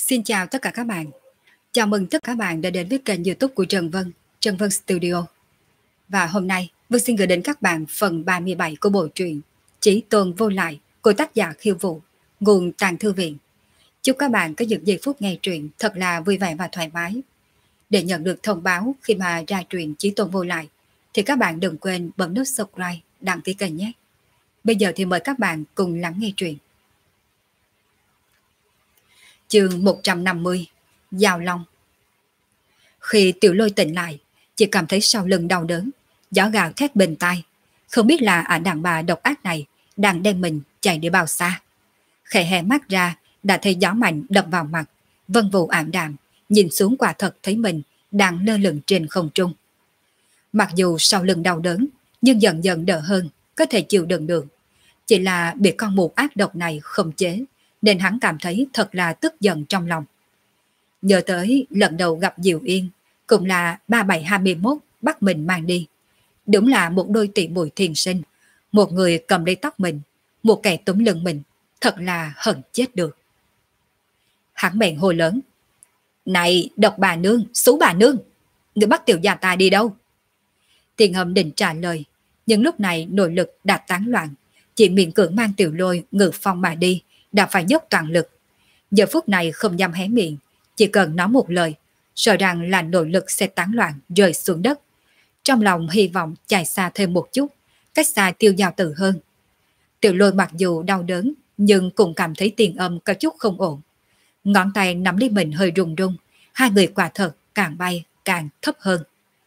Xin chào tất cả các bạn. Chào mừng tất cả các bạn đã đến với kênh YouTube của Trần Vân Studio. Và hôm nay, Vân xin gửi đến các bạn phần 37 của bộ truyện Chí Tôn Vô Lại của tác giả Khiêu Vũ, nguồn Tàng Thư Viện. Chúc các bạn có những giây phút nghe truyện thật là vui vẻ và thoải mái. Để nhận được thông báo khi mà ra truyện Chí Tôn Vô Lại, thì các bạn đừng quên bấm nút subscribe, đăng ký kênh nhé. Bây giờ thì mời các bạn cùng lắng nghe truyện. Chương 150, Giao Long. Khi Tiểu Lôi tỉnh lại, chỉ cảm thấy sau lưng đau đớn, gió gào thét bên tai. Không biết là đàn bà độc ác này đang đem mình chạy đi bao xa. Khẽ hé mắt ra, đã thấy gió mạnh đập vào mặt, vân vụ ảm đạm, nhìn xuống quả thật thấy mình đang lơ lửng trên không trung. Mặc dù sau lưng đau đớn, nhưng dần dần đỡ hơn, có thể chịu đựng được. Chỉ là bị con mụ ác độc này khống chế, nên hắn cảm thấy thật là tức giận trong lòng. Nhớ tới lần đầu gặp Diệu Yên, cũng là 3721 bắt mình mang đi. Đúng là một đôi tỷ muội thiền sinh, một người cầm lấy tóc mình, một kẻ túm lưng mình, thật là hận chết được. Hắn bèn hô lớn: "Này độc bà nương, xú bà nương, người bắt tiểu gia ta đi đâu?" Tiền Hâm định trả lời, nhưng lúc này nội lực đã tán loạn, chỉ miễn cưỡng mang Tiểu Lôi ngự phong mà đi, đã phải dốc toàn lực. Giờ phút này không dám hé miệng, chỉ cần nói một lời, sợ rằng là nội lực sẽ tán loạn rơi xuống đất. Trong lòng hy vọng chạy xa thêm một chút, cách xa Tiêu Giao Tử hơn. Tiểu Lôi mặc dù đau đớn, nhưng cũng cảm thấy Tiền Âm có chút không ổn. Ngón tay nắm lấy mình hơi run run, hai người quả thật càng bay càng thấp hơn.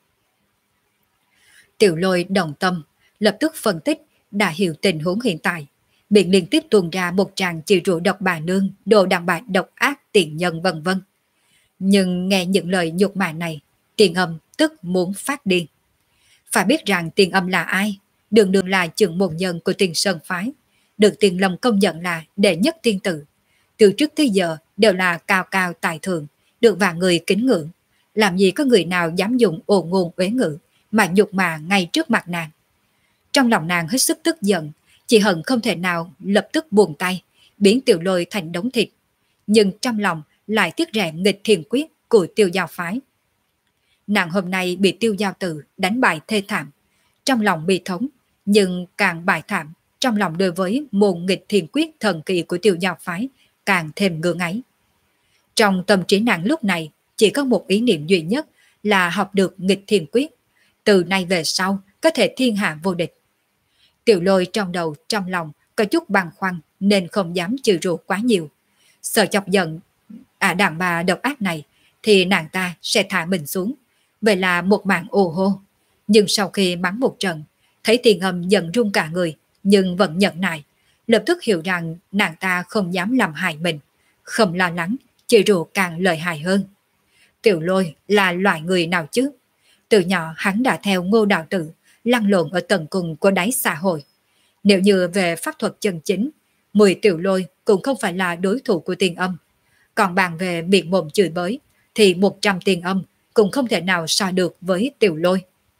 Tiểu Lôi đồng tâm, lập tức phân tích, đã hiểu tình huống hiện tại. Miệng liên tiếp tuôn ra một tràng chửi rủa độc bà nương, đồ đàn bà độc ác, tiện nhân vân vân. Nhưng nghe những lời nhục mạ này, Tiền Âm tức muốn phát điên. Phải biết rằng Tiền Âm là ai? Đường đường là trưởng môn nhân của Tiền Sơn Phái, được Tiền Long công nhận là đệ nhất tiên tử. Từ trước tới giờ đều là cao cao tài thượng, được vạn người kính ngưỡng. Làm gì có người nào dám dùng ồn ngôn uế ngữ mà nhục mạ ngay trước mặt nàng. Trong lòng nàng hết sức tức giận, chỉ hận không thể nào lập tức buông tay, biến Tiểu Lôi thành đống thịt. Nhưng trong lòng lại tiếc rẻ nghịch thiền quyết của Tiêu Giao Phái. Nàng hôm nay bị Tiêu Giao Tử đánh bại thê thảm, trong lòng bi thống, nhưng càng bại thảm, trong lòng đối với môn nghịch thiền quyết thần kỳ của Tiêu Giao Phái càng thêm ngưỡng ấy. Trong tâm trí nàng lúc này chỉ có một ý niệm duy nhất là học được nghịch thiền quyết, từ nay về sau có thể thiên hạ vô địch. Tiểu Lôi trong đầu trong lòng có chút băn khoăn nên không dám chịu rượu quá nhiều. Sợ chọc giận đàn bà độc ác này thì nàng ta sẽ thả mình xuống. Vậy là một mạng ồ hô. Nhưng sau khi mắng một trận, thấy Tiền Âm giận run cả người nhưng vẫn nhẫn nại, lập tức hiểu rằng nàng ta không dám làm hại mình, không lo lắng, chịu rượu càng lợi hại hơn. Tiểu Lôi là loại người nào chứ? Từ nhỏ hắn đã theo Ngô đạo tử lăn lộn ở tầng cùng của đáy xã hội. Nếu như về pháp thuật chân chính, 10 Tiểu Lôi cũng không phải là đối thủ của Tiền Âm. Còn bàn về miệng mồm chửi bới, thì 100 Tiền Âm cũng không thể nào so được với Tiểu Lôi.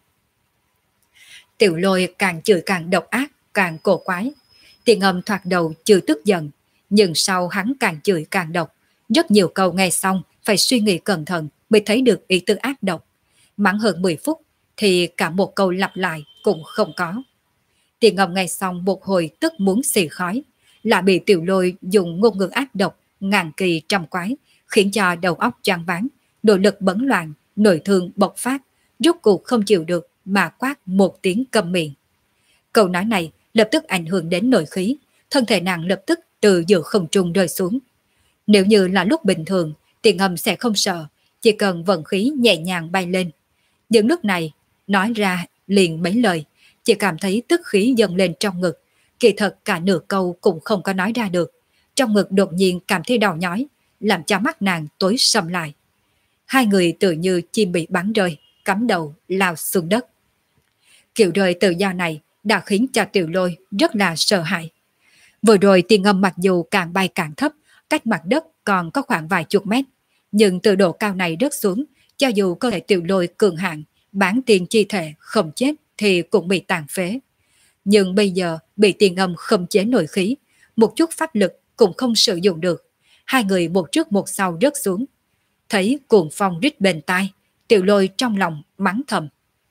Tiểu Lôi càng chửi càng độc ác, càng cổ quái. Tiền Âm thoạt đầu chửi tức giận, nhưng sau hắn càng chửi càng độc. Rất nhiều câu nghe xong phải suy nghĩ cẩn thận mới thấy được ý tư ác độc. Mắng hơn 10 phút thì cả một câu lặp lại cũng không có. Tiền Âm nghe xong một hồi tức muốn xì khói, lại bị Tiểu Lôi dùng ngôn ngữ ác độc ngàn kỳ trăm quái, khiến cho đầu óc choáng váng, nội lực bấn loạn, nội thương bộc phát, rốt cuộc không chịu được mà quát một tiếng câm miệng. Câu nói này lập tức ảnh hưởng đến nội khí, thân thể nàng lập tức từ giữa không trung rơi xuống. Nếu như là lúc bình thường, Tiền Âm sẽ không sợ, chỉ cần vận khí nhẹ nhàng bay lên. Nhưng lúc này, nói ra liền mấy lời, chỉ cảm thấy tức khí dâng lên trong ngực, kỳ thật cả nửa câu cũng không có nói ra được. Trong ngực đột nhiên cảm thấy đau nhói, làm cho mắt nàng tối sầm lại. Hai người tự như chim bị bắn rơi, cắm đầu lao xuống đất. Kiểu rơi tự do này đã khiến cho Tiểu Lôi rất là sợ hãi. Vừa rồi Tiền Âm mặc dù càng bay càng thấp, cách mặt đất còn có khoảng vài chục mét, nhưng từ độ cao này rớt xuống, cho dù cơ thể Tiểu Lôi cường hạng, bán tiền chi thể không chết thì cũng bị tàn phế. Nhưng bây giờ bị Tiền Âm không chế nội khí, một chút pháp lực cũng không sử dụng được. Hai người một trước một sau rớt xuống. Thấy cuồng phong rít bên tai, Tiểu Lôi trong lòng mắng thầm.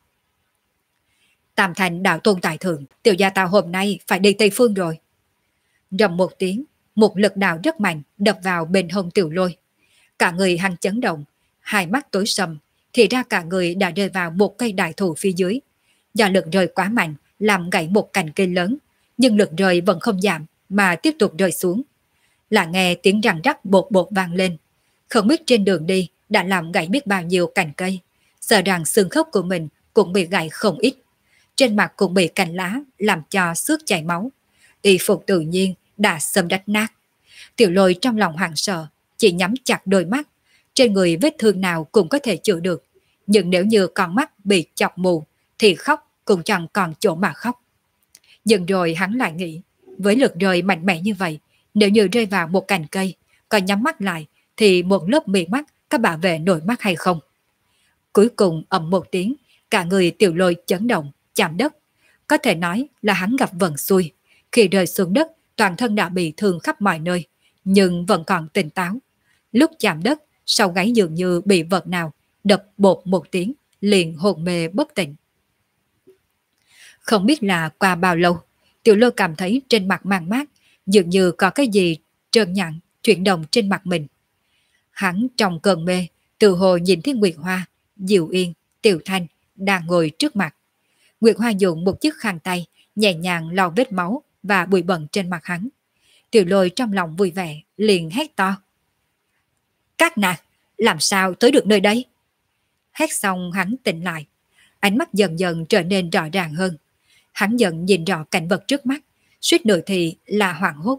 Tam Thành đạo tôn tại thượng, tiểu gia tao hôm nay phải đi Tây Phương rồi. Rầm một tiếng, một lực đạo rất mạnh đập vào bên hông Tiểu Lôi. Cả người hắn chấn động, hai mắt tối sầm, thì ra cả người đã rơi vào một cây đại thụ phía dưới. Do lực rơi quá mạnh, làm gãy một cành cây lớn, nhưng lực rơi vẫn không giảm mà tiếp tục rơi xuống. Là nghe tiếng răng rắc bột bột vang lên. Không biết trên đường đi đã làm gãy biết bao nhiêu cành cây, sợ rằng xương khớp của mình cũng bị gãy không ít. Trên mặt cũng bị cành lá làm cho xước chảy máu. Y phục tự nhiên đã sớm rách nát. Tiểu Lôi trong lòng hoảng sợ, chỉ nhắm chặt đôi mắt. Trên người vết thương nào cũng có thể chịu được, nhưng nếu như con mắt bị chọc mù thì khóc cũng chẳng còn chỗ mà khóc. Nhưng rồi hắn lại nghĩ, với lực rơi mạnh mẽ như vậy, nếu như rơi vào một cành cây, còn nhắm mắt lại thì một lớp mì mắt có bảo vệ nổi mắt hay không? Cuối cùng ầm một tiếng, cả người Tiểu Lôi chấn động, chạm đất. Có thể nói là hắn gặp vận xui. Khi rơi xuống đất, toàn thân đã bị thương khắp mọi nơi, nhưng vẫn còn tỉnh táo. Lúc chạm đất, sau gáy dường như bị vật nào đập bột một tiếng, liền hồn mê bất tỉnh. Không biết là qua bao lâu, Tiểu Lôi cảm thấy trên mặt mang mát, dường như có cái gì trơn nhẵn chuyển động trên mặt mình. Hắn trong cơn mê, tự hồ nhìn thấy Nguyệt Hoa, Diệu Yên, Tiểu Thanh đang ngồi trước mặt. Nguyệt Hoa dùng một chiếc khăn tay nhẹ nhàng lau vết máu và bụi bẩn trên mặt hắn. Tiểu Lôi trong lòng vui vẻ, liền hét to. Các nàng, làm sao tới được nơi đây? Hét xong hắn tỉnh lại, ánh mắt dần dần trở nên rõ ràng hơn. Hắn dần nhìn rõ cảnh vật trước mắt, suýt nữa thì là hoảng hốt.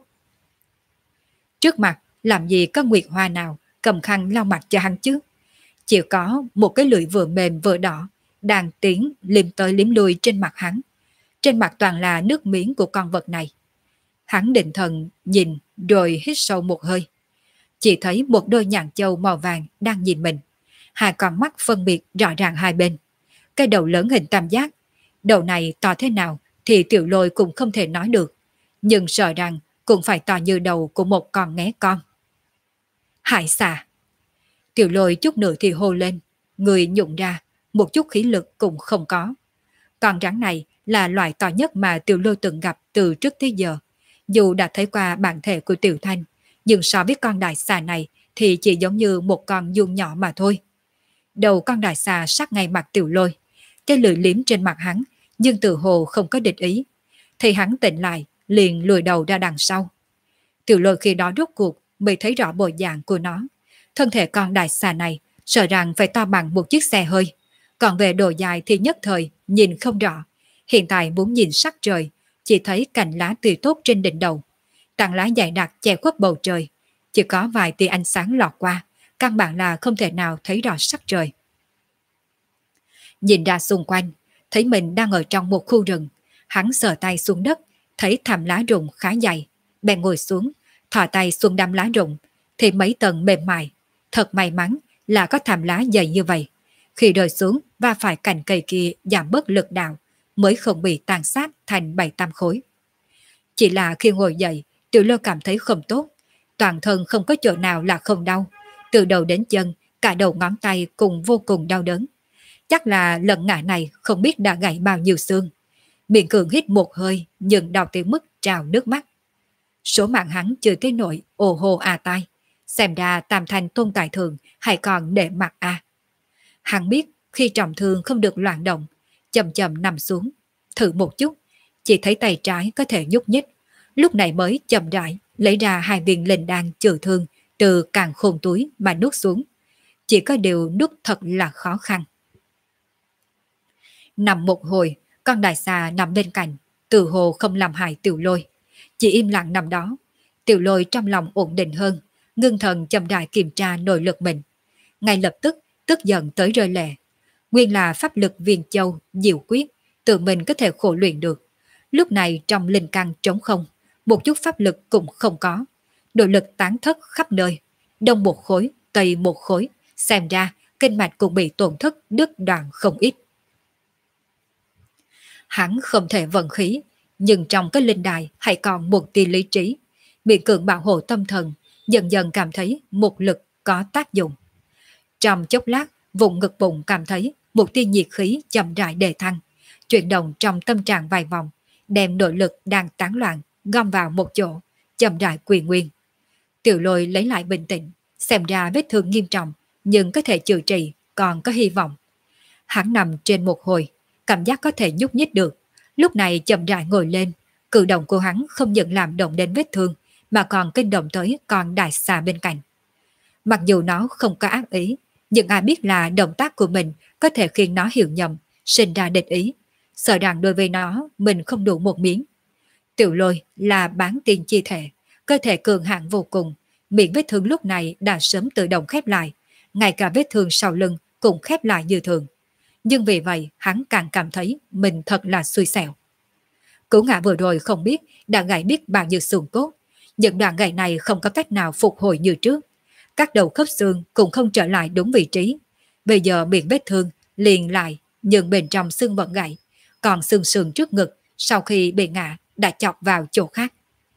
Trước mặt làm gì có Nguyệt Hoa nào cầm khăn lau mặt cho hắn chứ? Chỉ có một cái lưỡi vừa mềm vừa đỏ đang tiến liếm tới liếm lui trên mặt hắn. Trên mặt toàn là nước miếng của con vật này. Hắn định thần nhìn rồi hít sâu một hơi. Chỉ thấy một đôi nhãn châu màu vàng đang nhìn mình. Hai con mắt phân biệt rõ ràng hai bên. Cái đầu lớn hình tam giác. Đầu này to thế nào thì Tiểu Lôi cũng không thể nói được. Nhưng sợ rằng cũng phải to như đầu của một con nghé con. Hải xà. Tiểu Lôi chút nữa thì hô lên. Người nhụng ra, một chút khí lực cũng không có. Con rắn này là loại to nhất mà Tiểu Lôi từng gặp từ trước tới giờ. Dù đã thấy qua bản thể của Tiểu Thanh, nhưng so với con đại xà này thì chỉ giống như một con giun nhỏ mà thôi. Đầu con đại xà sát ngay mặt Tiểu Lôi, cái lưỡi liếm trên mặt hắn, nhưng tự hồ không có địch ý. Thì hắn tỉnh lại, liền lùi đầu ra đằng sau. Tiểu Lôi khi đó rốt cuộc mới thấy rõ bộ dạng của nó. Thân thể con đại xà này sợ rằng phải to bằng một chiếc xe hơi. Còn về độ dài thì nhất thời nhìn không rõ. Hiện tại muốn nhìn sắc trời, chỉ thấy cành lá tươi tốt trên đỉnh đầu. Tảng lá dày đặc che khuất bầu trời, chỉ có vài tia ánh sáng lọt qua, căn bản là không thể nào thấy rõ sắc trời. Nhìn ra xung quanh, thấy mình đang ở trong một khu rừng, hắn sờ tay xuống đất, thấy thảm lá rụng khá dày, bèn ngồi xuống, thò tay xuống đám lá rụng, thì mấy tầng mềm mại. Thật may mắn là có thảm lá dày như vậy. Khi rơi xuống và phải cành cây kia giảm bớt lực đạo, mới không bị tàn sát thành 7-8 khối. Chỉ là khi ngồi dậy, Tiểu Lôi cảm thấy không tốt, toàn thân không có chỗ nào là không đau, từ đầu đến chân, cả đầu ngón tay cùng vô cùng đau đớn. Chắc là lần ngã này không biết đã gãy bao nhiêu xương. Miệng cường hít một hơi nhưng đau tới mức trào nước mắt. Số mạng hắn chưa tới nỗi ồ hô à tai, xem ra Tam Thanh tôn tài thường hay còn để mặt à. Hắn biết khi trọng thương không được loạn động, chậm chậm nằm xuống, thử một chút, chỉ thấy tay trái có thể nhúc nhích, lúc này mới chậm rãi lấy ra 2 viên linh đan chữa thương từ càn khôn túi mà nuốt xuống. Chỉ có điều nuốt thật là khó khăn. Nằm một hồi, con đại xà nằm bên cạnh, từ hồ không làm hại Tiểu Lôi, chỉ im lặng nằm đó. Tiểu Lôi trong lòng ổn định hơn, ngưng thần chậm rãi kiểm tra nội lực mình. Ngay lập tức tức giận tới rơi lệ. Nguyên là pháp lực viên châu, diệu quyết, tự mình có thể khổ luyện được. Lúc này trong linh căn trống không, một chút pháp lực cũng không có. Nội lực tán thất khắp nơi, đông một khối, tây một khối, xem ra kinh mạch cũng bị tổn thất đứt đoạn không ít. Hắn không thể vận khí, nhưng trong cái linh đài hay còn một tia lý trí, bị cường bảo hộ tâm thần, dần dần cảm thấy một lực có tác dụng. Trong chốc lát, vùng ngực bụng cảm thấy một tia nhiệt khí chậm rãi đề thăng, chuyển động trong tâm trạng vài vòng, đem nội lực đang tán loạn gom vào một chỗ, chậm rãi quy nguyên. Tiểu Lôi lấy lại bình tĩnh, xem ra vết thương nghiêm trọng, nhưng có thể chữa trị, còn có hy vọng. Hắn nằm trên một hồi, cảm giác có thể nhúc nhích được, lúc này chậm rãi ngồi lên, cử động của hắn không những làm động đến vết thương, mà còn kinh động tới con đại xà bên cạnh. Mặc dù nó không có ác ý, nhưng ai biết là động tác của mình có thể khiến nó hiểu nhầm, sinh ra địch ý, sợ rằng đối với nó mình không đủ một miếng. Tiểu Lôi là bán tiên chi thể, cơ thể cường hãn vô cùng, miệng vết thương lúc này đã sớm tự động khép lại, ngay cả vết thương sau lưng cũng khép lại như thường. Nhưng vì vậy hắn càng cảm thấy mình thật là xui xẻo. Cú ngã vừa rồi không biết đã gãy biết bao nhiêu xương cốt, những đoạn gãy này không có cách nào phục hồi như trước. Các đầu khớp xương cũng không trở lại đúng vị trí. Bây giờ miệng vết thương liền lại, nhưng bên trong xương vẫn gãy, còn xương sườn trước ngực sau khi bị ngã đã chọc vào chỗ khác.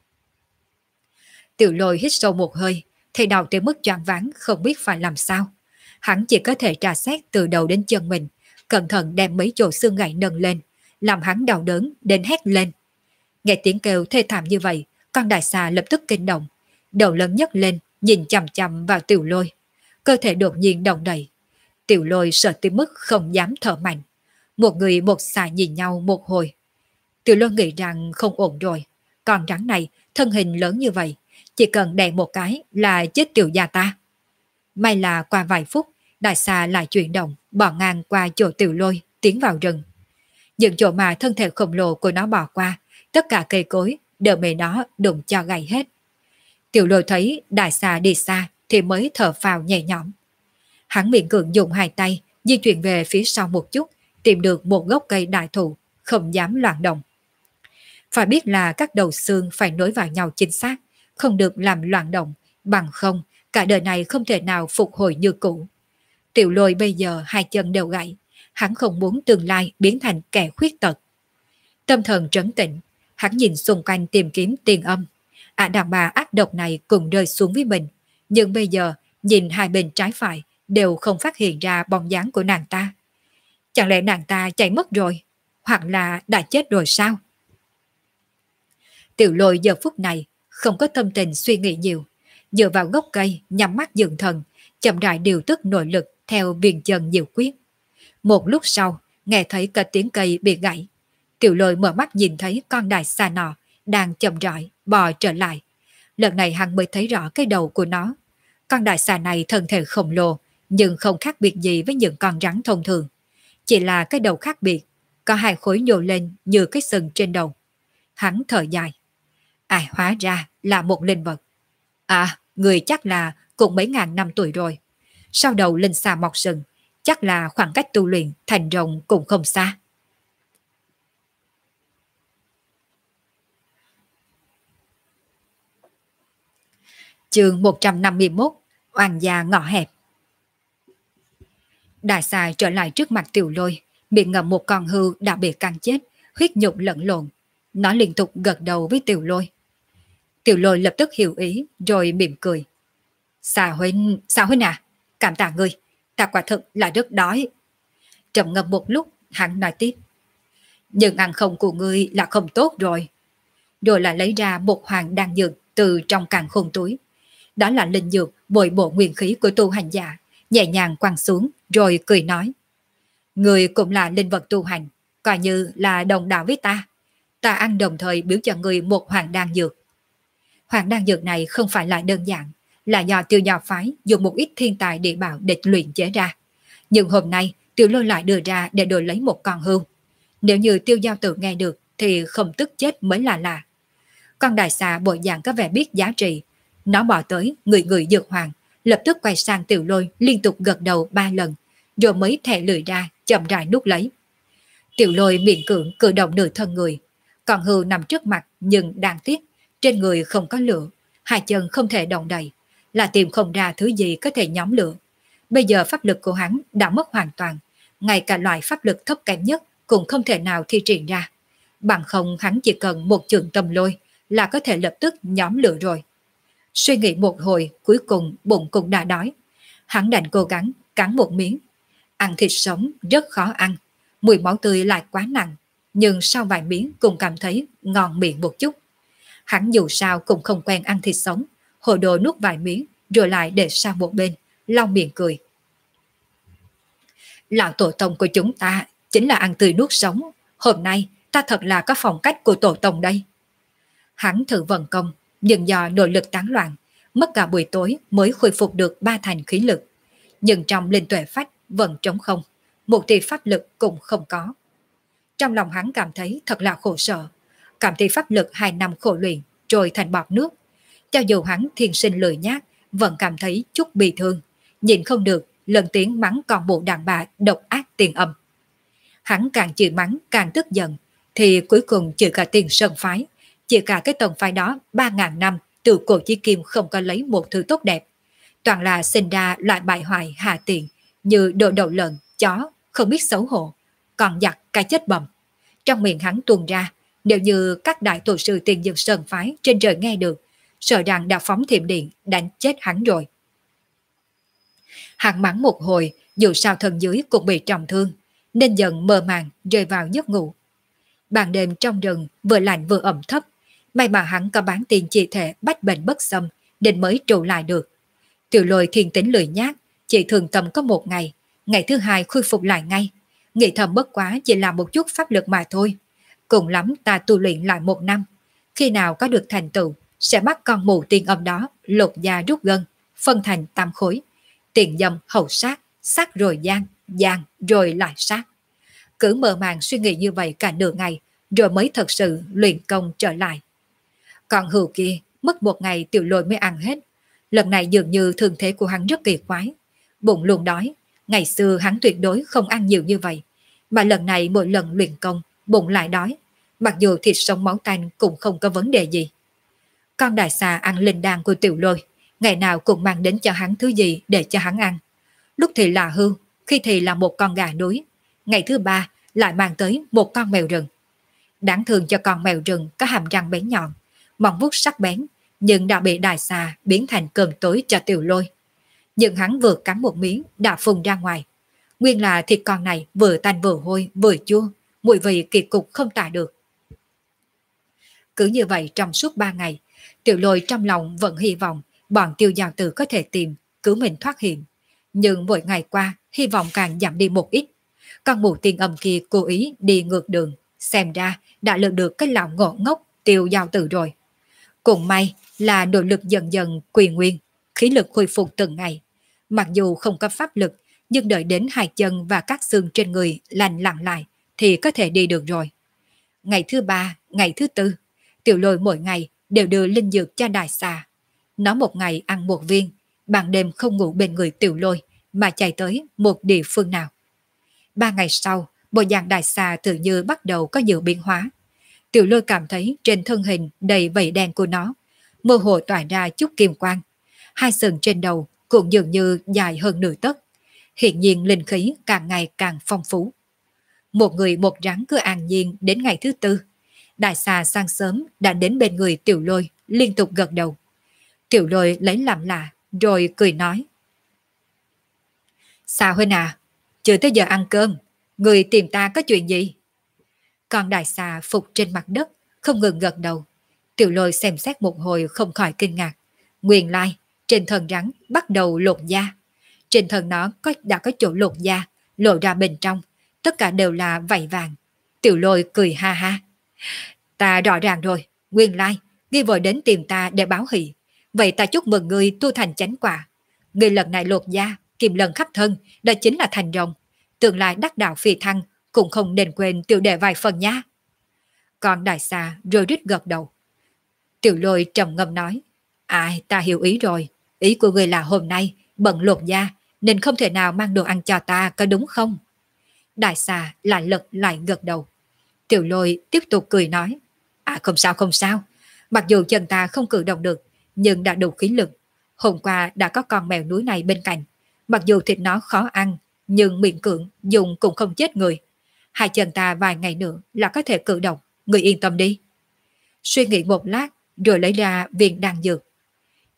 Tiểu Lôi hít sâu một hơi, thì đầu tới mức choáng váng không biết phải làm sao. Hắn chỉ có thể tra xét từ đầu đến chân mình, cẩn thận đem mấy chỗ xương gãy nâng lên, làm hắn đau đớn đến hét lên. Nghe tiếng kêu thê thảm như vậy, con đại xà lập tức kinh động, đầu lớn nhấc lên, nhìn chằm chằm vào Tiểu Lôi. Cơ thể đột nhiên động đậy. Tiểu Lôi sợ tới mức không dám thở mạnh. Một người một xà nhìn nhau một hồi. Tiểu Lôi nghĩ rằng không ổn rồi. Con rắn này thân hình lớn như vậy, chỉ cần đè một cái là chết tiểu gia ta. May là qua vài phút, đại xà lại chuyển động, bỏ ngang qua chỗ Tiểu Lôi, tiến vào rừng. Những chỗ mà thân thể khổng lồ của nó bỏ qua, tất cả cây cối đều bị nó đụng cho gãy hết. Tiểu Lôi thấy đại xà đi xa thì mới thở phào nhẹ nhõm. Hắn miễn cưỡng dùng hai tay di chuyển về phía sau một chút, tìm được một gốc cây đại thụ, không dám loạn động. Phải biết là các đầu xương phải nối vào nhau chính xác, không được làm loạn động, bằng không cả đời này không thể nào phục hồi như cũ. Tiểu Lôi bây giờ hai chân đều gãy, hắn không muốn tương lai biến thành kẻ khuyết tật. Tâm thần trấn tĩnh, hắn nhìn xung quanh tìm kiếm tiền âm. Đàn bà ác độc này cùng rơi xuống với mình, nhưng bây giờ nhìn hai bên trái phải đều không phát hiện ra bóng dáng của nàng ta. Chẳng lẽ nàng ta chạy mất rồi, hoặc là đã chết rồi sao? Tiểu Lôi giờ phút này không có tâm tình suy nghĩ nhiều, dựa vào gốc cây nhắm mắt dưỡng thần, chậm rãi điều tức nội lực theo viền chân diệu quyết. Một lúc sau, nghe thấy cả tiếng cây bị gãy. Tiểu Lôi mở mắt nhìn thấy con đại xà nọ đang chậm rãi bò trở lại. Lần này hắn mới thấy rõ cái đầu của nó. Con đại xà này thân thể khổng lồ, nhưng không khác biệt gì với những con rắn thông thường. Chỉ là cái đầu khác biệt, có hai khối nhô lên như cái sừng trên đầu. Hắn thở dài. Hóa ra là một linh vật. Người chắc là cũng mấy ngàn năm tuổi rồi. Sau đầu linh xà mọc sừng, chắc là khoảng cách tu luyện thành rồng cũng không xa. Chương 151, oan gia ngõ hẹp. Đại xà trở lại trước mặt Tiểu Lôi, miệng ngậm một con hươu đã bị cắn chết, huyết nhục lẫn lộn. Nó liên tục gật đầu với Tiểu Lôi. Tiểu Lôi lập tức hiểu ý rồi mỉm cười. Sao huynh à, cảm tạ ngươi, ta quả thực là rất đói. Trầm ngâm một lúc, hắn nói tiếp. Nhưng ăn không của ngươi là không tốt rồi. Rồi lại lấy ra một hoàng đan dược từ trong càn khôn túi. Đó là linh dược bồi bổ nguyên khí của tu hành giả, nhẹ nhàng quăng xuống rồi cười nói. Ngươi cũng là linh vật tu hành, coi như là đồng đạo với ta. Ta ăn đồng thời biểu cho ngươi một hoàng đan dược. Hoàng đan dược này không phải là đơn giản, là do Tiêu Giao phái dùng một ít thiên tài địa bảo để luyện chế ra. Nhưng hôm nay Tiểu Lôi lại đưa ra để đổi lấy một con hươu. Nếu như Tiêu Giao tự nghe được thì không tức chết mới là lạ. Con đại xà bộ dạng có vẻ biết giá trị. Nó bỏ tới người dược hoàng, lập tức quay sang Tiểu Lôi liên tục gật đầu 3 lần, rồi mới thè lưỡi ra chậm rãi nuốt lấy. Tiểu Lôi miệng cưỡng cử động nửa thân người. Con hươu nằm trước mặt nhưng đáng tiếc, trên người không có lửa, hai chân không thể động đậy, là tìm không ra thứ gì có thể nhóm lửa. Bây giờ pháp lực của hắn đã mất hoàn toàn, ngay cả loại pháp lực thấp kém nhất cũng không thể nào thi triển ra. Bằng không hắn chỉ cần một trường tâm lôi là có thể lập tức nhóm lửa rồi. Suy nghĩ một hồi, cuối cùng bụng cũng đã đói. Hắn đành cố gắng cắn một miếng. Ăn thịt sống rất khó ăn, mùi máu tươi lại quá nặng, nhưng sau vài miếng cũng cảm thấy ngon miệng một chút. Hắn dù sao cũng không quen ăn thịt sống, hồ đồ nuốt vài miếng rồi lại để sang một bên, lau miệng cười. Lão tổ tông của chúng ta chính là ăn tươi nuốt sống, hôm nay ta thật là có phong cách của tổ tông đây. Hắn thử vận công, nhưng do nội lực tán loạn, mất cả buổi tối mới khôi phục được 3 thành khí lực. Nhưng trong linh tuệ phách vẫn trống không, một tia pháp lực cũng không có. Trong lòng hắn cảm thấy thật là khổ sở, cảm thấy pháp lực 2 năm khổ luyện trôi thành bọt nước. Cho dù hắn thiên sinh lười nhác, vẫn cảm thấy chút bị thương, nhìn không được lần tiếng mắng con bộ đàn bà độc ác tiền âm. Hắn càng chửi mắng càng tức giận, thì cuối cùng chửi cả tiền sơn phái, chỉ cả cái tông phái đó 3.000 năm từ cổ chí kim không có lấy một thứ tốt đẹp, toàn là sinh ra loại bại hoại hạ tiện như đồ đậu lợn, chó, không biết xấu hổ, còn giặc cái chết bầm. Trong miệng hắn tuôn ra, nếu như các đại tổ sư tiền dương sơn phái trên trời nghe được, sợ rằng đã phóng thiểm điện đánh chết hắn rồi. Hắn mắng một hồi, dù sao thân dưới cũng bị trọng thương, nên dần mơ màng rơi vào giấc ngủ. Ban đêm trong rừng vừa lạnh vừa ẩm thấp, may mà hắn có bán tiền chỉ thể bách bệnh bất xâm nên mới trụ lại được. Tiểu Lôi thiên tính lười nhác, chỉ thường tầm có 1 ngày, ngày thứ 2 khôi phục lại ngay. Nghĩ thầm bất quá chỉ là một chút pháp lực mà thôi. Cùng lắm ta tu luyện lại 1 năm. Khi nào có được thành tựu, sẽ bắt con mù tiên âm đó lột da rút gân, phân thành 8 khối. Tiền dâm hậu sát, sát rồi gian, gian rồi lại sát. Cứ mơ màng suy nghĩ như vậy cả nửa ngày, rồi mới thật sự luyện công trở lại. Còn hữu kia, mất 1 ngày Tiểu Lôi mới ăn hết. Lần này dường như thương thế của hắn rất kỳ quái. Bụng luôn đói, ngày xưa hắn tuyệt đối không ăn nhiều như vậy. Mà lần này mỗi lần luyện công, bụng lại đói. Mặc dù thịt sống máu tanh cũng không có vấn đề gì. Con đại xà ăn linh đan của Tiểu Lôi, ngày nào cũng mang đến cho hắn thứ gì để cho hắn ăn. Lúc thì là hươu, khi thì là một con gà núi. Ngày thứ 3 lại mang tới một con mèo rừng. Đáng thương cho con mèo rừng có hàm răng bén nhọn, móng vuốt sắc bén, nhưng đã bị đại xà biến thành cơm tối cho Tiểu Lôi. Nhưng hắn vừa cắn một miếng đã phun ra ngoài. Nguyên là thịt con này vừa tanh vừa hôi vừa chua, mùi vị kỳ cục không tả được. Cứ như vậy trong suốt 3 ngày, Tiểu Lôi trong lòng vẫn hy vọng bọn Tiêu Giao Tử có thể tìm cứu mình thoát hiểm. Nhưng mỗi ngày qua, hy vọng càng giảm đi một ít. Con mụ tiên âm kia cố ý đi ngược đường, xem ra đã lượt được cái lão ngộ ngốc Tiêu Giao Tử rồi. Cũng may là nội lực dần dần quy nguyên, khí lực khôi phục từng ngày. Mặc dù không có pháp lực, nhưng đợi đến 2 chân và các xương trên người lành lặn lại thì có thể đi được rồi. Ngày thứ 3, ngày thứ 4, Tiểu Lôi mỗi ngày đều đưa linh dược cho đại xà. Nó một ngày ăn 1 viên, ban đêm không ngủ bên người Tiểu Lôi mà chạy tới một địa phương nào. 3 ngày sau, bộ dạng đại xà tự như bắt đầu có nhiều biến hóa. Tiểu Lôi cảm thấy trên thân hình đầy vảy đen của nó, mơ hồ tỏa ra chút kim quang. 2 sừng trên đầu cũng dường như dài hơn nửa tấc. Hiện nhiên linh khí càng ngày càng phong phú. Một người một rắn cứ an nhiên đến ngày thứ 4. Đại xà sáng sớm đã đến bên người Tiểu Lôi, liên tục gật đầu. Tiểu Lôi lấy làm lạ, rồi cười nói. Sao huynh à, chưa tới giờ ăn cơm, người tìm ta có chuyện gì? Còn đại xà phục trên mặt đất, không ngừng gật đầu. Tiểu Lôi xem xét một hồi không khỏi kinh ngạc. Nguyên lai, trên thân rắn bắt đầu lột da. Trên thân nó đã có chỗ lột da, lộ ra bên trong, tất cả đều là vảy vàng. Tiểu Lôi cười ha ha. Ta rõ ràng rồi, nguyên lai, ngươi vội đến tìm ta để báo hỷ. Vậy ta chúc mừng ngươi tu thành chánh quả. Ngươi lần này lột da, kim lần khắp thân, đó chính là thành rồng. Tương lai đắc đạo phi thăng, cũng không nên quên tiểu đệ vài phần nha. Còn đại xà rồi rít gật đầu. Tiểu Lôi trầm ngâm nói. Ai, ta hiểu ý rồi. Ý của ngươi là hôm nay bận lột da nên không thể nào mang đồ ăn cho ta, có đúng không? Đại xà lại lật lại gật đầu. Tiểu Lôi tiếp tục cười nói. Không sao không sao. Mặc dù chân ta không cử động được, nhưng đã đủ khí lực. Hôm qua đã có con mèo núi này bên cạnh. Mặc dù thịt nó khó ăn, nhưng miệng cưỡng dùng cũng không chết người. 2 chân ta vài ngày nữa là có thể cử động, người yên tâm đi. Suy nghĩ một lát rồi lấy ra viên đan dược.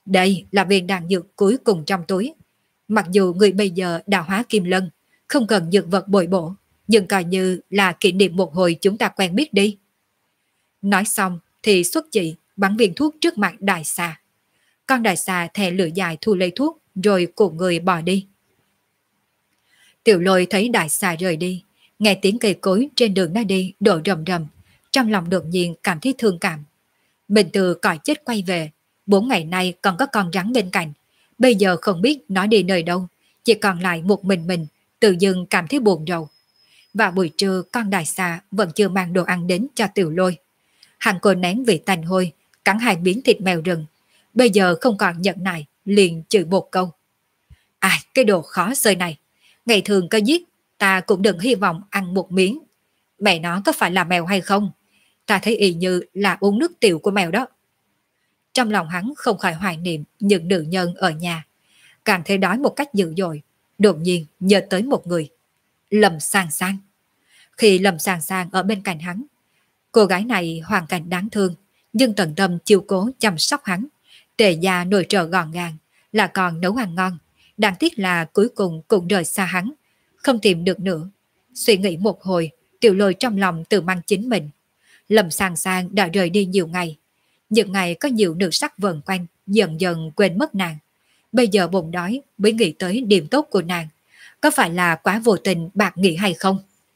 Đây là viên đan dược cuối cùng trong túi. Mặc dù người bây giờ đã hóa kim lân, không cần dược vật bồi bổ, nhưng coi như là kỷ niệm một hồi chúng ta quen biết đi. Nói xong thì xuất chỉ bắn viên thuốc trước mặt đại xà. Con đại xà thè lưỡi dài thu lấy thuốc rồi cùng người bỏ đi. Tiểu Lôi thấy đại xà rời đi, nghe tiếng cây cối trên đường nó đi đổ rầm rầm, trong lòng đột nhiên cảm thấy thương cảm. Mình từ cõi chết quay về, 4 ngày nay còn có con rắn bên cạnh, bây giờ không biết nó đi nơi đâu, chỉ còn lại một mình, tự dưng cảm thấy buồn rầu. Và buổi trưa con đại xà vẫn chưa mang đồ ăn đến cho Tiểu Lôi. Hắn cô nén vị tanh hôi, cắn 2 miếng thịt mèo rừng, bây giờ không còn nhẫn nại, liền chửi một câu. Ai, cái đồ khó xơi này, ngày thường có giết, ta cũng đừng hy vọng ăn một miếng. Mẹ nó có phải là mèo hay không? Ta thấy y như là uống nước tiểu của mèo đó. Trong lòng hắn không khỏi hoài niệm những nữ nhân ở nhà, càng thấy đói một cách dữ dội, đột nhiên nhớ tới một người. Lâm Sang Sang. Khi Lâm Sang Sang ở bên cạnh hắn, cô gái này hoàn cảnh đáng thương, nhưng tận tâm chiều cố chăm sóc hắn, tề gia nội trợ gọn gàng, là còn nấu ăn ngon. Đáng tiếc là cuối cùng cũng rời xa hắn, không tìm được nữa. Suy nghĩ một hồi, Tiểu Lôi trong lòng tự mang chính mình. Lâm Sang Sang đã rời đi nhiều ngày. Những ngày có nhiều nữ sắc vần quanh, dần dần quên mất nàng. Bây giờ bụng đói mới nghĩ tới điểm tốt của nàng. Có phải là quá vô tình bạc nghĩ hay không?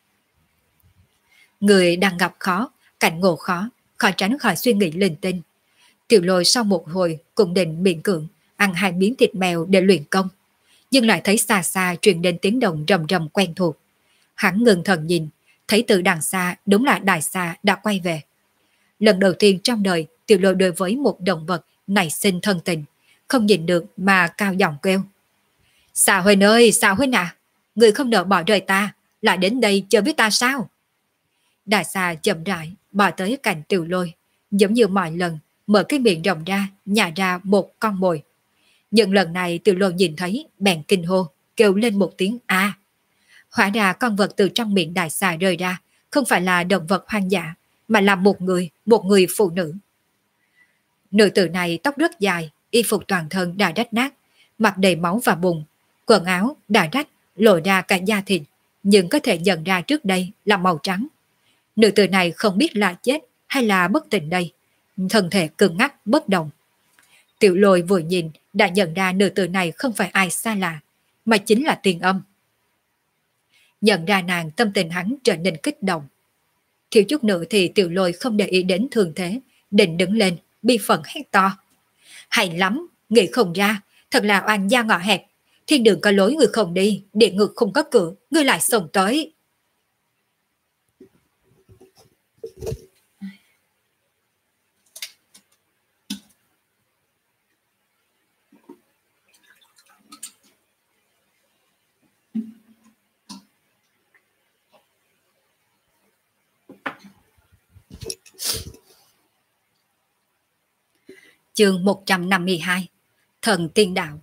Người đang gặp khó, cảnh ngộ khó, khỏi tránh khỏi suy nghĩ linh tinh. Tiểu Lôi sau một hồi cũng định miễn cưỡng ăn 2 miếng thịt mèo để luyện công, nhưng lại thấy xa xa truyền đến tiếng động rầm rầm quen thuộc. Hắn ngừng thần nhìn, thấy từ đằng xa đúng là đại xà đã quay về. Lần đầu tiên trong đời Tiểu Lôi đối với một động vật nảy sinh thân tình, không nhìn được mà cao giọng kêu. Xà Huynh ơi, Xà Huynh à, người không nỡ bỏ rời ta, lại đến đây chơi với ta sao? Đại xà chậm rãi bò tới cạnh Tiểu Lôi, giống như mọi lần, mở cái miệng rộng ra, nhả ra một con mồi. Nhưng lần này Tiểu Lôi nhìn thấy, bèn kinh hô, kêu lên một tiếng a. Hóa ra con vật từ trong miệng đại xà rơi ra, không phải là động vật hoang dã, mà là một người phụ nữ. Nữ tử này tóc rất dài, y phục toàn thân đã rách nát, mặt đầy máu và bùn, quần áo đã rách, lộ ra cả da thịt, nhưng có thể nhận ra trước đây là màu trắng. Nữ tử này không biết là chết hay là bất tỉnh đây, thân thể cứng ngắc bất động. Tiểu Lôi vừa nhìn đã nhận ra nữ tử này không phải ai xa lạ, mà chính là Tiền Âm. Nhận ra nàng, tâm tình hắn trở nên kích động. Thiếu chút nữa thì Tiểu Lôi không để ý đến thường thế, định đứng lên, bi phẫn hét to. Hay lắm, nghĩ không ra, thật là oan gia ngõ hẹp. Thiên đường có lối người không đi, địa ngục không có cửa, người lại xông tới. Chương 152. Thần tiên đạo.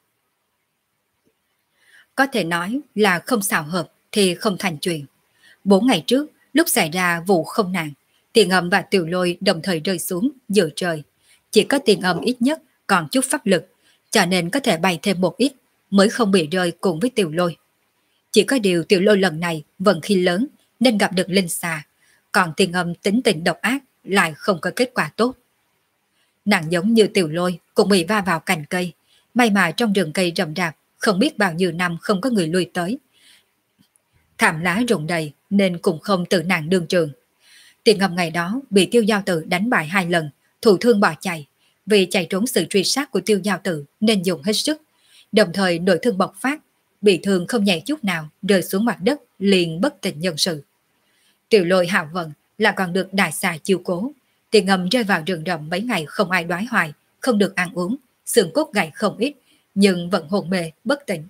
Có thể nói là không xào hợp thì không thành chuyện. 4 ngày trước, lúc xảy ra vụ không nạn, Tiền Âm và Tiểu Lôi đồng thời rơi xuống giữa trời. Chỉ có Tiền Âm ít nhất còn chút pháp lực, cho nên có thể bay thêm một ít, mới không bị rơi cùng với Tiểu Lôi. Chỉ có điều Tiểu Lôi lần này vận khí lớn nên gặp được linh xà, còn Tiền Âm tính tình độc ác lại không có kết quả tốt. Nàng giống như Tiểu Lôi cũng bị va vào cành cây, may mà trong rừng cây rậm rạp không biết bao nhiêu năm không có người lui tới. Thảm lá rụng đầy nên cũng không tự nàng đương trường. Tiền Ngâm ngày đó bị Tiêu Giao Tử đánh bại 2 lần, thụ thương bỏ chạy. Vì chạy trốn sự truy sát của Tiêu Giao Tử nên dùng hết sức, đồng thời nội thương bộc phát, bị thương không nhẹ chút nào, rơi xuống mặt đất liền bất tỉnh nhân sự. Tiểu Lôi hào vận là còn được đại xà chiêu cố. Tiền Ngâm rơi vào rừng rậm mấy ngày không ai đoái hoài, không được ăn uống, xương cốt gãy không ít, nhưng vẫn hồn mê bất tỉnh.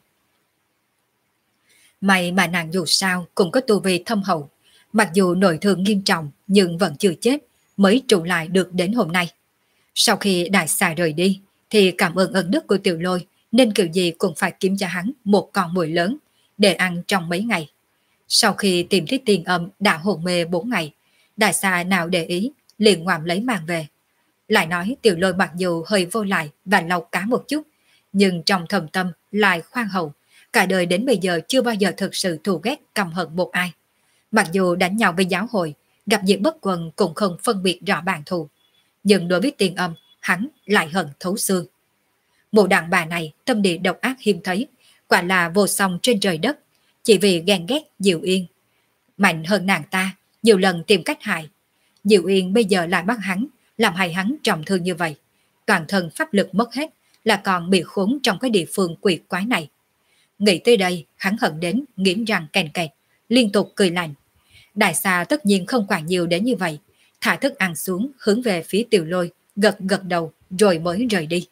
May mà nàng dù sao cũng có tu vi thâm hậu, mặc dù nội thương nghiêm trọng nhưng vẫn chưa chết, mới trụ lại được đến hôm nay. Sau khi đại xà rời đi thì cảm ơn ân đức của Tiểu Lôi nên kiểu gì cũng phải kiếm cho hắn một con mồi lớn để ăn trong mấy ngày. Sau khi tìm thấy Tiền Âm đã hồn mê 4 ngày, đại xà nào để ý liền ngoạm lấy mang về. Lại nói Tiểu Lôi mặc dù hơi vô lại và lâu cá một chút, nhưng trong thầm tâm lại khoan hậu, cả đời đến bây giờ chưa bao giờ thực sự thù ghét căm hận một ai. Mặc dù đánh nhau với giáo hội, gặp dịp bất quần cũng không phân biệt rõ bản thù, nhưng đối với Tiền Âm, hắn lại hận thấu xương. Mụ đàn bà này tâm địa độc ác hiếm thấy, quả là vô song trên trời đất, chỉ vì ghen ghét Diệu Yên. Mạnh hơn nàng ta, nhiều lần tìm cách hại. Diệu Yên bây giờ lại bắt hắn, làm hại hắn trọng thương như vậy. Toàn thân pháp lực mất hết, là còn bị khốn trong cái địa phương quỷ quái này. Nghĩ tới đây, hắn hận đến nghiến răng kèn kẹt, liên tục cười lạnh. Đại xà tất nhiên không quản nhiều đến như vậy, thả thức ăn xuống hướng về phía Tiểu Lôi, gật gật đầu rồi mới rời đi.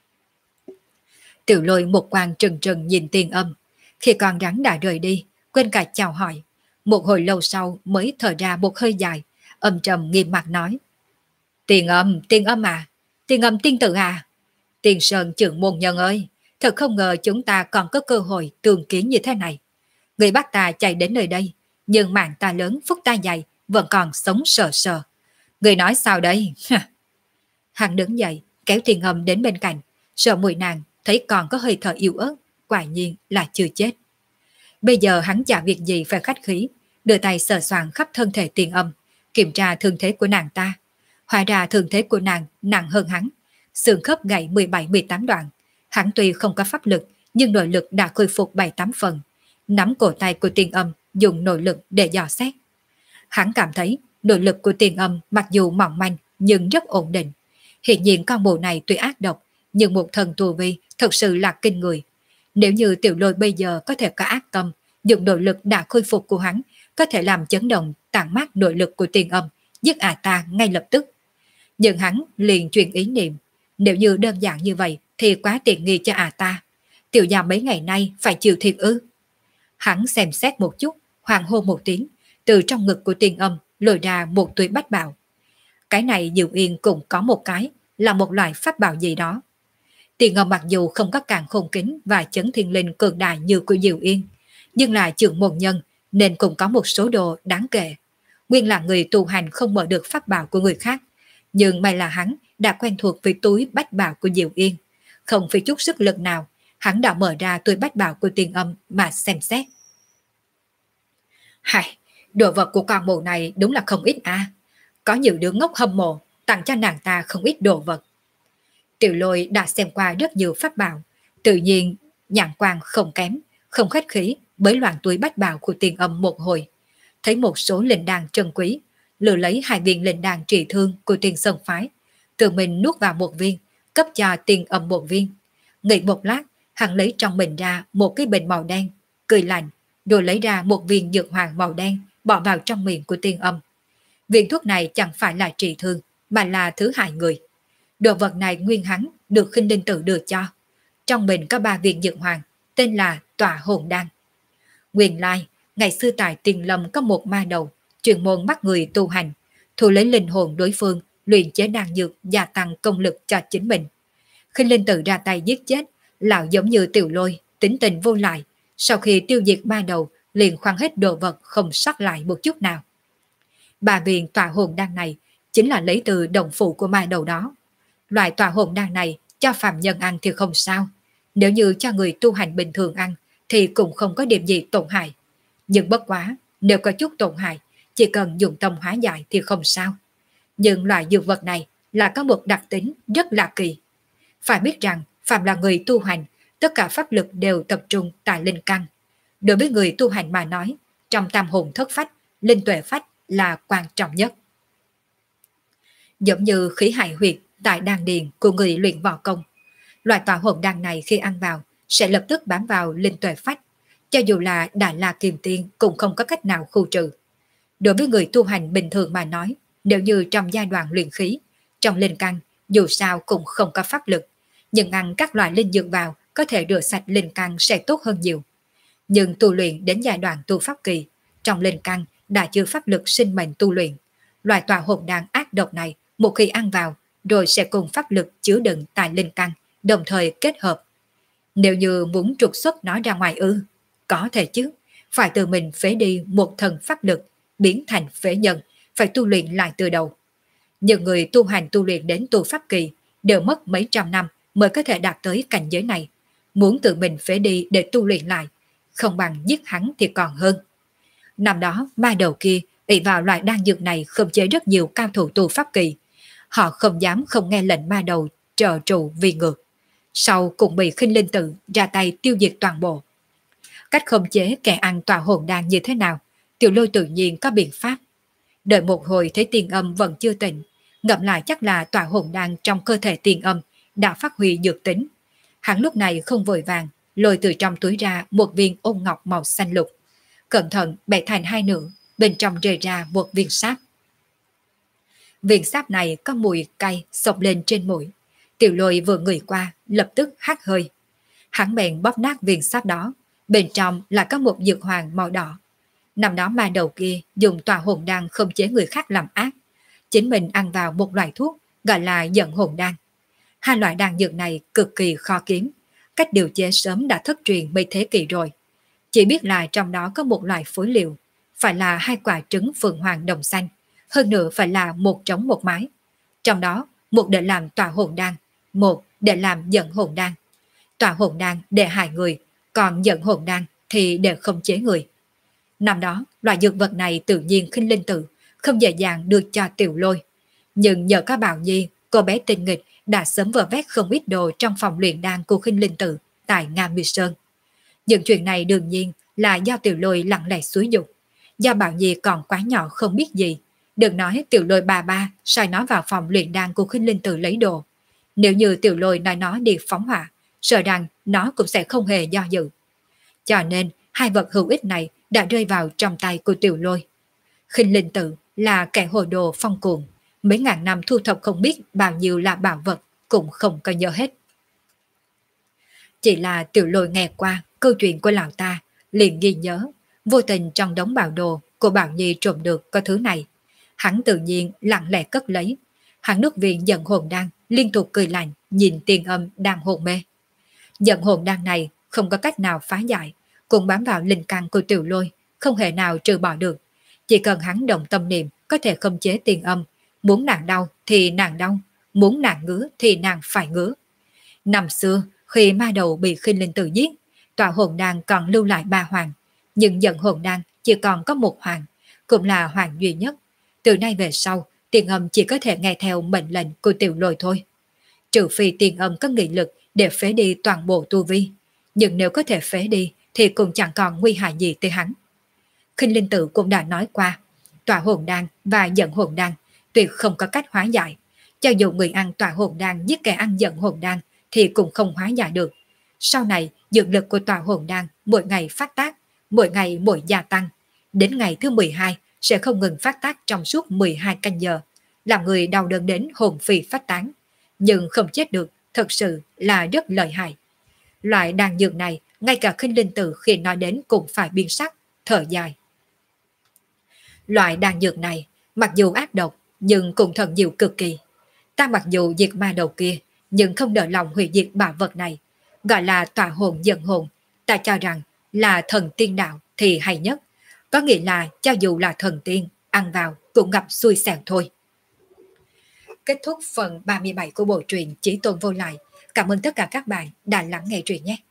Tiểu Lôi một quan trừng trừng nhìn Tiền Âm, khi con rắn đã rời đi, quên cả chào hỏi. Một hồi lâu sau mới thở ra một hơi dài, âm trầm nghiêm mặt nói: Tiền Âm à, Tiền Âm tiên tử à, Tiền Sơn trưởng môn nhân ơi, thật không ngờ chúng ta còn có cơ hội tương kiến như thế này. Người bắt ta chạy đến nơi đây, nhưng mạng ta lớn phúc ta dày, vẫn còn sống sờ sờ. Người nói sao đây? Hắn đứng dậy, kéo Tiền Âm đến bên cạnh, sợ mùi nàng, thấy còn có hơi thở yếu ớt, quả nhiên là chưa chết. Bây giờ hắn chả việc gì phải khách khí, đưa tay sờ soạn khắp thân thể Tiền Âm, kiểm tra thương thế của nàng ta. Hóa ra thương thế của nàng nặng hơn hắn, xương khớp gãy 17-18 đoạn. Hắn tuy không có pháp lực, nhưng nội lực đã khôi phục 7-8 phần. Nắm cổ tay của Tiền Âm, dùng nội lực để dò xét. Hắn cảm thấy nội lực của Tiền Âm mặc dù mỏng manh nhưng rất ổn định. Hiện nhiên con mụ này tuy ác độc, nhưng một thần tu vi thật sự là kinh người. Nếu như Tiểu Lôi bây giờ có thể có ác tâm, dùng nội lực đã khôi phục của hắn, có thể làm chấn động tản mát nội lực của Tiền Âm, giết ta ngay lập tức. Nhưng hắn liền chuyển ý niệm, nếu như đơn giản như vậy thì quá tiện nghi cho ta. Tiểu gia mấy ngày nay phải chịu thiệt ư? Hắn xem xét một chút, hoàng hô một tiếng, từ trong ngực của Tiền Âm lôi ra một túi bách bảo. Cái này Diệu Yên cũng có một cái, là một loại pháp bảo gì đó. Tiền Âm mặc dù không có càng khôn kính và chấn thiên linh cường đại như của Diệu Yên, nhưng là trưởng môn nhân nên cũng có một số đồ đáng kể. Nguyên là người tu hành không mở được pháp bảo của người khác, nhưng may là hắn đã quen thuộc với túi bách bảo của Diệu Yên. Không phải chút sức lực nào, hắn đã mở ra túi bách bảo của Tiền Âm mà xem xét. Hài, đồ vật của con mụ này đúng là không ít à. Có nhiều đứa ngốc hâm mộ, tặng cho nàng ta không ít đồ vật. Tiểu Lôi đã xem qua rất nhiều pháp bảo, tự nhiên nhãn quan không kém, không khách khí bới loạn túi bách bảo của Tiền Âm một hồi. Thấy một số linh đan trân quý, lựa lấy 2 viên linh đan trị thương của Tiền Sơn phái, tự mình nuốt vào một viên, cấp cho Tiền Âm một viên. Nghĩ một lát, hắn lấy trong mình ra một cái bình màu đen, cười lạnh, rồi lấy ra một viên dược hoàng màu đen, bỏ vào trong miệng của Tiền Âm. Viên thuốc này chẳng phải là trị thương, mà là thứ hại người. Đồ vật này nguyên hắn được Khinh Linh Tử đưa cho. Trong mình có 3 viên dược hoàng, tên là Tỏa Hồn Đan. Nguyên lai, ngày xưa tại Tiền Lâm có một ma đầu, chuyên môn bắt người tu hành, thu lấy linh hồn đối phương, luyện chế đan dược gia tăng công lực cho chính mình. Khinh Linh Tử ra tay giết chết, lão giống như Tiểu Lôi, tính tình vô lại. Sau khi tiêu diệt ma đầu, liền khoan hết đồ vật không sót lại một chút nào. 3 viên Tỏa Hồn Đan này chính là lấy từ đồng phụ của ma đầu đó. Loại Tỏa Hồn Đan này cho phàm nhân ăn thì không sao, nếu như cho người tu hành bình thường ăn thì cũng không có điểm gì tổn hại. Nhưng bất quá, nếu có chút tổn hại, chỉ cần dùng tâm hóa giải thì không sao. Nhưng loại dược vật này là có một đặc tính rất là kỳ. Phải biết rằng, phàm là người tu hành, tất cả pháp lực đều tập trung tại linh căn. Đối với người tu hành mà nói, trong tam hồn thất phách, linh tuệ phách là quan trọng nhất. Giống như khí hải huyệt tại đan điền của người luyện võ công. Loại Tỏa Hồn Đan này khi ăn vào sẽ lập tức bám vào linh tuệ phách, cho dù là Đại La Kim Tiên cũng không có cách nào khu trừ. Đối với người tu hành bình thường mà nói, nếu như trong giai đoạn luyện khí, trong linh căn dù sao cũng không có pháp lực, nhưng ăn các loại linh dược vào có thể rửa sạch linh căn sẽ tốt hơn nhiều. Nhưng tu luyện đến giai đoạn tu pháp kỳ, trong linh căn đã chưa pháp lực sinh mệnh tu luyện, loại Tỏa Hồn Đan ác độc này một khi ăn vào rồi sẽ cùng pháp lực chứa đựng tại linh căn đồng thời kết hợp. Nếu như muốn trục xuất nó ra ngoài ư, có thể chứ, phải tự mình phế đi một thần pháp lực, biến thành phế nhân, phải tu luyện lại từ đầu. Nhiều người tu hành tu luyện đến tu pháp kỳ đều mất mấy trăm năm mới có thể đạt tới cảnh giới này. Muốn tự mình phế đi để tu luyện lại, không bằng giết hắn thì còn hơn. Năm đó, ma đầu kia ỷ vào loại đan dược này khống chế rất nhiều cao thủ tu pháp kỳ. Họ không dám không nghe lệnh ma đầu trợ trụ vì ngược. Sau cũng bị Khinh Linh Tự ra tay tiêu diệt toàn bộ. Cách khống chế kẻ ăn tọa hồn đan như thế nào, Tiểu Lôi tự nhiên có biện pháp. Đợi một hồi thấy Tiền Âm vẫn chưa tỉnh, ngẫm lại chắc là tọa hồn đan trong cơ thể Tiền Âm đã phát huy dược tính. Hắn lúc này không vội vàng, lôi từ trong túi ra một viên ôn ngọc màu xanh lục. Cẩn thận bẻ thành hai nửa, bên trong rơi ra một viên sáp. Viên sáp này có mùi cay xộc lên trên mũi. Tiểu Lôi vừa ngửi qua, lập tức hắt hơi. Hắn bèn bóp nát viên sáp đó, bên trong là có một dược hoàng màu đỏ. Năm đó ma đầu kia dùng tọa hồn đan khống chế người khác làm ác. Chính mình ăn vào một loại thuốc gọi là giận hồn đan. Hai loại đan dược này cực kỳ khó kiếm, cách điều chế sớm đã thất truyền mấy thế kỷ rồi. Chỉ biết là trong đó có một loại phối liệu, phải là hai quả trứng phượng hoàng đồng xanh, hơn nữa phải là một trống một mái. Trong đó, một để làm tọa hồn đan, một để làm giận hồn đan. Tọa hồn đan để hại người, còn giận hồn đan thì để khống chế người. Năm đó, loại dược vật này tự nhiên Khinh Linh Tự không dễ dàng được cho Tiểu Lôi. Nhưng nhờ có Bảo Nhi, cô bé tinh nghịch đã sớm vơ vét không ít đồ trong phòng luyện đan của Khinh Linh Tự tại Nga Mi Sơn. Những chuyện này đương nhiên là do Tiểu Lôi lặng lẽ xúi dục. Do Bảo Nhi còn quá nhỏ không biết gì, đừng nói Tiểu Lôi bà sai nó vào phòng luyện đan của Khinh Linh Tự lấy đồ. Nếu như Tiểu Lôi nói nó đi phóng hỏa, sợ rằng nó cũng sẽ không hề do dự. Cho nên, hai vật hữu ích này đã rơi vào trong tay của Tiểu Lôi. Khinh Linh Tự là kẻ hồ đồ phong cuồng, mấy ngàn năm thu thập không biết bao nhiêu là bảo vật cũng không có nhớ hết. Chỉ là Tiểu Lôi nghe qua câu chuyện của lão ta, liền ghi nhớ, vô tình trong đống bảo đồ của Bảo Nhi trộm được có thứ này. Hắn tự nhiên lặng lẽ cất lấy. Hắn nuốt viên giận hồn đan, liên tục cười lạnh, nhìn Tiền Âm đang hồn mê. Giận hồn đan này không có cách nào phá giải, cũng bám vào linh căn của Tiểu Lôi, không hề nào trừ bỏ được. Chỉ cần hắn động tâm niệm có thể khống chế Tiền Âm, muốn nàng đau thì nàng đau, muốn nàng ngứa thì nàng phải ngứa. Năm xưa, khi ma đầu bị Khinh Linh Tự giết, tọa hồn đan còn lưu lại 3 hoàng, nhưng giận hồn đan chỉ còn có 1 hoàng, cũng là hoàng duy nhất. Từ nay về sau, Tiền Âm chỉ có thể nghe theo mệnh lệnh của Tiểu Lôi thôi. Trừ phi Tiền Âm có nghị lực để phế đi toàn bộ tu vi, nhưng nếu có thể phế đi thì cũng chẳng còn nguy hại gì tới hắn. Khinh Linh Tự cũng đã nói qua, tọa hồn đan và giận hồn đan tuyệt không có cách hóa giải. Cho dù người ăn tọa hồn đan giết kẻ ăn giận hồn đan thì cũng không hóa giải được. Sau này, dược lực của tọa hồn đan mỗi ngày phát tác, mỗi ngày mỗi gia tăng. Đến ngày thứ 12 sẽ không ngừng phát tác trong suốt 12 canh giờ, làm người đau đớn đến hồn phi phách tán. Nhưng không chết được, thật sự là rất lợi hại. Loại đan dược này, ngay cả Khinh Linh Tự khi nói đến cũng phải biến sắc, thở dài. Loại đan dược này, mặc dù ác độc, nhưng cũng thần diệu cực kỳ. Ta mặc dù diệt ma đầu kia, nhưng không đợi lòng hủy diệt bảo vật này. Gọi là tọa hồn giận hồn, ta cho rằng là thần tiên đạo thì hay nhất. Có nghĩa là cho dù là thần tiên, ăn vào cũng gặp xui xẻo thôi. Kết thúc phần 37 của bộ truyện Chí Tôn Vô Lại. Cảm ơn tất cả các bạn đã lắng nghe truyện nhé.